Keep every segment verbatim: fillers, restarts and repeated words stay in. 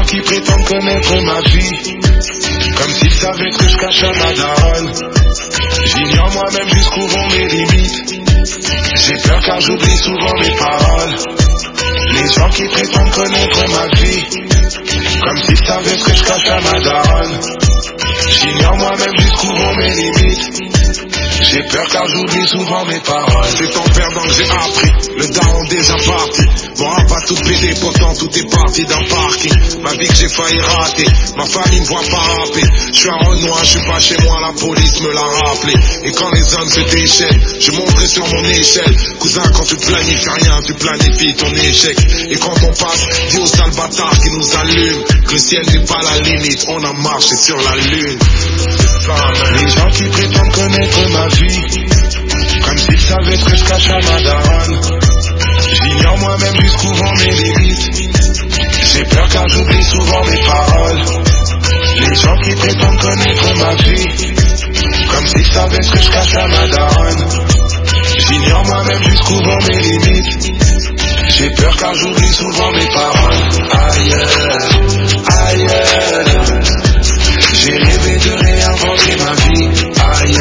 qui prétendent connaître ma vie, comme s'ils savaient ce que je cache à ma daronne. J'ignore moi-même jusqu'où vont mes limites. J'ai peur car j'oublie souvent mes paroles. Les gens qui prétendent connaître ma vie, comme s'ils savaient ce que je cache à ma daronne. J'ignore moi-même jusqu'où vont mes limites. J'ai peur car j'oublie souvent mes paroles. C'est en perdant que j'ai appris, le daron déjà parti. Bon, pas tout pété, pourtant tout est parti d'un parking. Ma vie que j'ai failli rater, ma famille me voit pas rapper. Je suis un Renoir, je suis pas chez moi, la police me l'a rappelé. Et quand les hommes se déchaînent, je monterai sur mon échelle. Cousin, quand tu planifies rien, tu planifies ton échec. Et quand on passe, dis aux sales bâtards qui nous allument que le ciel n'est pas la limite, on a marché sur la lune. Les gens qui prétendent connaître ma vie, comme s'ils savaient ce que je cache à ma daronne. J'ignore moi-même jusqu'où vont mes limites. J'ai peur car j'oublie souvent mes paroles. Les gens qui prétendent connaître ma vie, comme s'ils savaient ce que je cache à ma daronne. J'ignore moi-même jusqu'où vont mes limites. J'ai peur car j'oublie souvent mes paroles. Aïe, aïe, j'ai rêvé de réinventer ma vie. Aïe,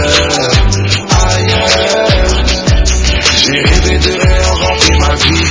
aïe, j'ai rêvé de réinventer ma vie.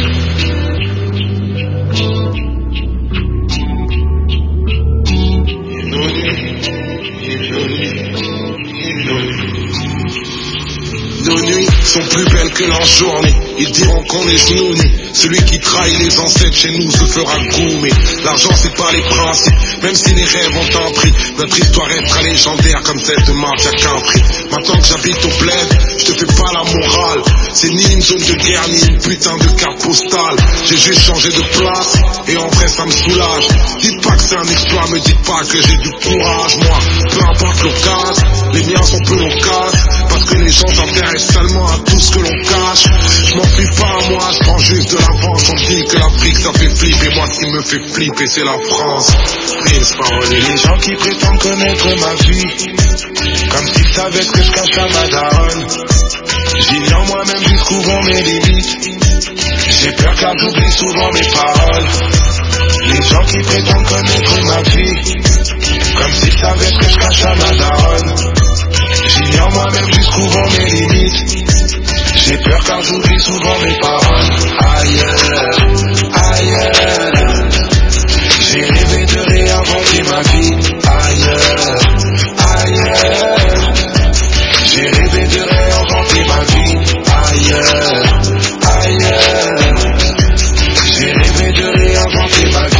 Nos nuits, nos nuits, nos nuits. Nos nuits sont plus belles que leurs journées. Ils diront qu'on est genouillés. Celui qui trahit les ancêtres chez nous se fera goumer. L'argent c'est pas les principes, même si les rêves ont un prix. Notre histoire restera légendaire comme celle de Mafia Country. Maintenant que j'habite au bled, je te fais pas la morale. C'est ni une zone de guerre ni une putain de carte postale. J'ai juste changé de place et en vrai ça me soulage. Dites pas que c'est un exploit, me dites pas que j'ai du courage. Moi, peu importe l'occasion, les miens sont peu locales. Parce que les gens s'intéressent seulement à tout ce que l'on cache. Je m'en fuis pas à moi, je prends juste de l'avance. On dit que l'Afrique ça fait flipper, moi ce qui me fait flipper c'est la France. Prince Parolier. Les gens qui prétendent connaître ma vie, comme s'ils savaient ce que je cache à ma daronne. J'ignore moi-même jusqu'où vont mes limites. J'ai peur car j'oublie souvent mes paroles. Les gens qui prétendent connaître ma vie, comme s'ils savaient ce que je cache à ma daronne. J'ignore moi-même jusqu'où vont mes limites. J'ai peur car j'oublie souvent mes paroles. Aïe, aïe, j'ai rêvé de réinventer ma vie. Aïe, aïe, j'ai rêvé de réinventer ma vie. Aïe, aïe, j'ai rêvé de réinventer ma vie.